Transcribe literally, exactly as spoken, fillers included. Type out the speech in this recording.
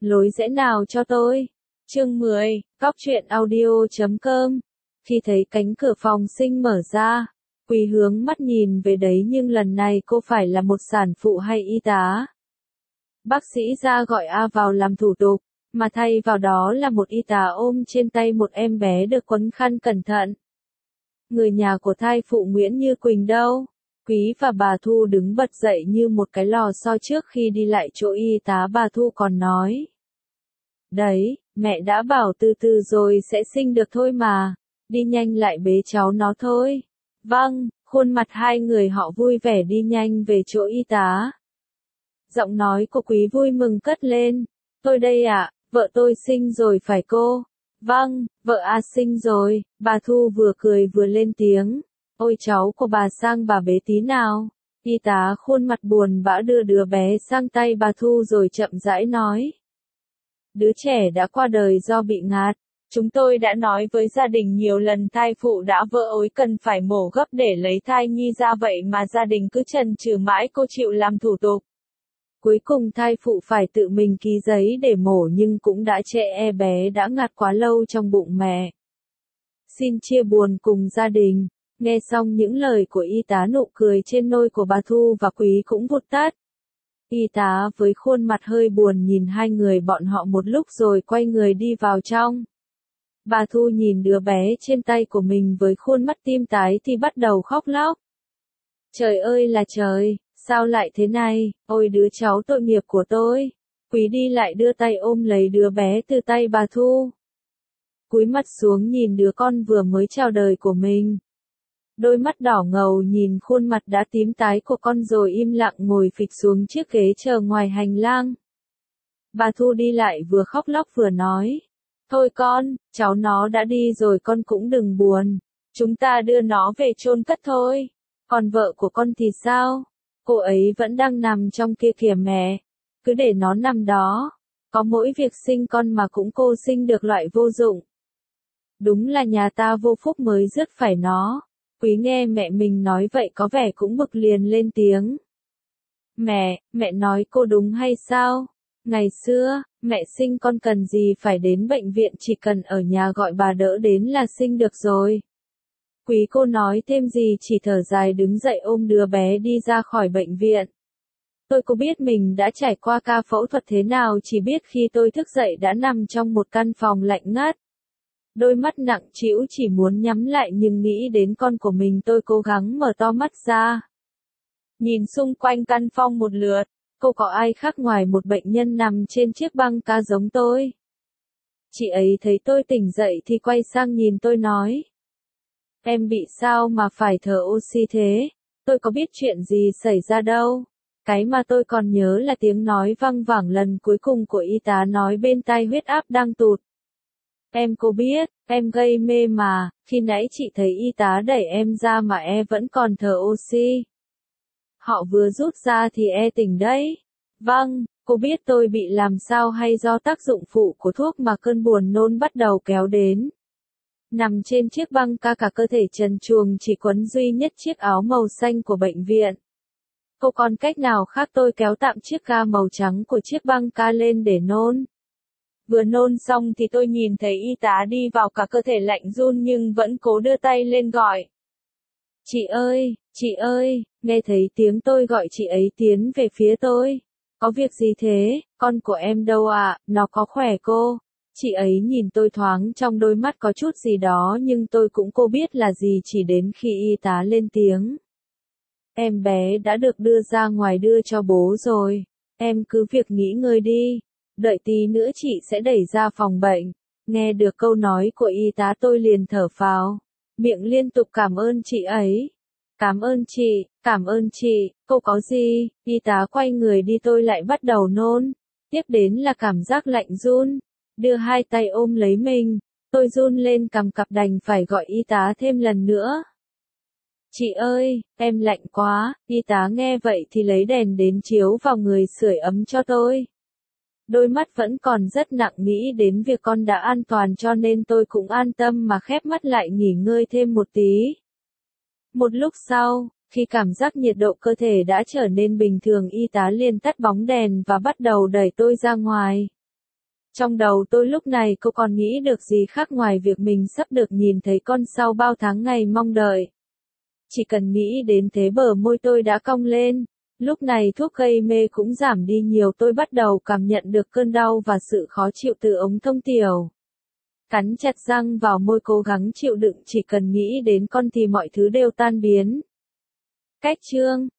lối rẽ nào cho tôi? Chương mười, Cóc truyện audio chấm com. Khi thấy cánh cửa phòng sinh mở ra, Quý hướng mắt nhìn về đấy nhưng lần này cô phải là một sản phụ hay y tá. Bác sĩ ra gọi A vào làm thủ tục, mà thay vào đó là một y tá ôm trên tay một em bé được quấn khăn cẩn thận. Người nhà của thai phụ Nguyễn Như Quỳnh đâu? Quý và bà Thu đứng bật dậy như một cái lò xo trước khi đi lại chỗ y tá. Bà Thu còn nói: Đấy, mẹ đã bảo từ từ rồi sẽ sinh được thôi mà, đi nhanh lại bế cháu nó thôi. Vâng, khuôn mặt hai người họ vui vẻ đi nhanh về chỗ y tá. Giọng nói của Quý vui mừng cất lên: Tôi đây ạ, vợ tôi sinh rồi phải cô? Vâng, vợ A sinh rồi. Bà Thu vừa cười vừa lên tiếng: Ôi cháu của bà sang bà bế tí nào. Y tá khuôn mặt buồn bã đưa đứa bé sang tay bà Thu rồi chậm rãi nói: Đứa trẻ đã qua đời do bị ngạt. Chúng tôi đã nói với gia đình nhiều lần thai phụ đã vỡ ối cần phải mổ gấp để lấy thai nhi ra, vậy mà gia đình cứ chần chừ mãi cô chịu làm thủ tục. Cuối cùng thai phụ phải tự mình ký giấy để mổ nhưng cũng đã trễ, e bé đã ngạt quá lâu trong bụng mẹ. Xin chia buồn cùng gia đình. Nghe xong những lời của y tá, nụ cười trên môi của bà Thu và Quý cũng vụt tắt. Y tá với khuôn mặt hơi buồn nhìn hai người bọn họ một lúc rồi quay người đi vào trong. Bà Thu nhìn đứa bé trên tay của mình với khuôn mắt tím tái thì bắt đầu khóc lóc. Trời ơi là trời, sao lại thế này, ôi đứa cháu tội nghiệp của tôi. Quý đi lại đưa tay ôm lấy đứa bé từ tay bà Thu. Cúi mặt xuống nhìn đứa con vừa mới chào đời của mình. Đôi mắt đỏ ngầu nhìn khuôn mặt đã tím tái của con rồi im lặng ngồi phịch xuống chiếc ghế chờ ngoài hành lang. Bà Thu đi lại vừa khóc lóc vừa nói: Thôi con, cháu nó đã đi rồi con cũng đừng buồn. Chúng ta đưa nó về chôn cất thôi. Còn vợ của con thì sao? Cô ấy vẫn đang nằm trong kia kìa mẹ. Cứ để nó nằm đó. Có mỗi việc sinh con mà cũng cô sinh được loại vô dụng. Đúng là nhà ta vô phúc mới rước phải nó. Quý nghe mẹ mình nói vậy có vẻ cũng bực liền lên tiếng: Mẹ, mẹ nói cô đúng hay sao? Ngày xưa, mẹ sinh con cần gì phải đến bệnh viện, chỉ cần ở nhà gọi bà đỡ đến là sinh được rồi. Quý cô nói thêm gì chỉ thở dài đứng dậy ôm đứa bé đi ra khỏi bệnh viện. Tôi có biết mình đã trải qua ca phẫu thuật thế nào, chỉ biết khi tôi thức dậy đã nằm trong một căn phòng lạnh ngắt. Đôi mắt nặng trĩu chỉ muốn nhắm lại nhưng nghĩ đến con của mình tôi cố gắng mở to mắt ra. Nhìn xung quanh căn phòng một lượt, cô có ai khác ngoài một bệnh nhân nằm trên chiếc băng ca giống tôi. Chị ấy thấy tôi tỉnh dậy thì quay sang nhìn tôi nói: Em bị sao mà phải thở oxy thế? Tôi có biết chuyện gì xảy ra đâu. Cái mà tôi còn nhớ là tiếng nói văng vẳng lần cuối cùng của y tá nói bên tai: huyết áp đang tụt. Em cô biết, em gây mê mà, khi nãy chị thấy y tá đẩy em ra mà e vẫn còn thở oxy. Họ vừa rút ra thì e tỉnh đấy. Vâng, cô biết tôi bị làm sao hay do tác dụng phụ của thuốc mà cơn buồn nôn bắt đầu kéo đến. Nằm trên chiếc băng ca cả cơ thể trần truồng chỉ quấn duy nhất chiếc áo màu xanh của bệnh viện. Cô còn cách nào khác tôi kéo tạm chiếc ga màu trắng của chiếc băng ca lên để nôn. Vừa nôn xong thì tôi nhìn thấy y tá đi vào, cả cơ thể lạnh run nhưng vẫn cố đưa tay lên gọi: Chị ơi, chị ơi. Nghe thấy tiếng tôi gọi, chị ấy tiến về phía tôi. Có việc gì thế, con của em đâu ạ, à? Nó có khỏe cô? Chị ấy nhìn tôi thoáng trong đôi mắt có chút gì đó nhưng tôi cũng cô biết là gì chỉ đến khi y tá lên tiếng: Em bé đã được đưa ra ngoài đưa cho bố rồi. Em cứ việc nghỉ ngơi đi. Đợi tí nữa chị sẽ đẩy ra phòng bệnh. Nghe được câu nói của y tá tôi liền thở phào, miệng liên tục cảm ơn chị ấy. Cảm ơn chị, cảm ơn chị, cô có gì? Y tá quay người đi tôi lại bắt đầu nôn. Tiếp đến là cảm giác lạnh run. Đưa hai tay ôm lấy mình, tôi run lên cầm cặp đành phải gọi y tá thêm lần nữa. Chị ơi, em lạnh quá. Y tá nghe vậy thì lấy đèn đến chiếu vào người sưởi ấm cho tôi. Đôi mắt vẫn còn rất nặng, nghĩ đến việc con đã an toàn cho nên tôi cũng an tâm mà khép mắt lại nghỉ ngơi thêm một tí. Một lúc sau, khi cảm giác nhiệt độ cơ thể đã trở nên bình thường, y tá liền tắt bóng đèn và bắt đầu đẩy tôi ra ngoài. Trong đầu tôi lúc này cô còn nghĩ được gì khác ngoài việc mình sắp được nhìn thấy con sau bao tháng ngày mong đợi. Chỉ cần nghĩ đến thế bờ môi tôi đã cong lên. Lúc này thuốc gây mê cũng giảm đi nhiều, tôi bắt đầu cảm nhận được cơn đau và sự khó chịu từ ống thông tiểu. Cắn chặt răng vào môi cố gắng chịu đựng, chỉ cần nghĩ đến con thì mọi thứ đều tan biến. Cách chương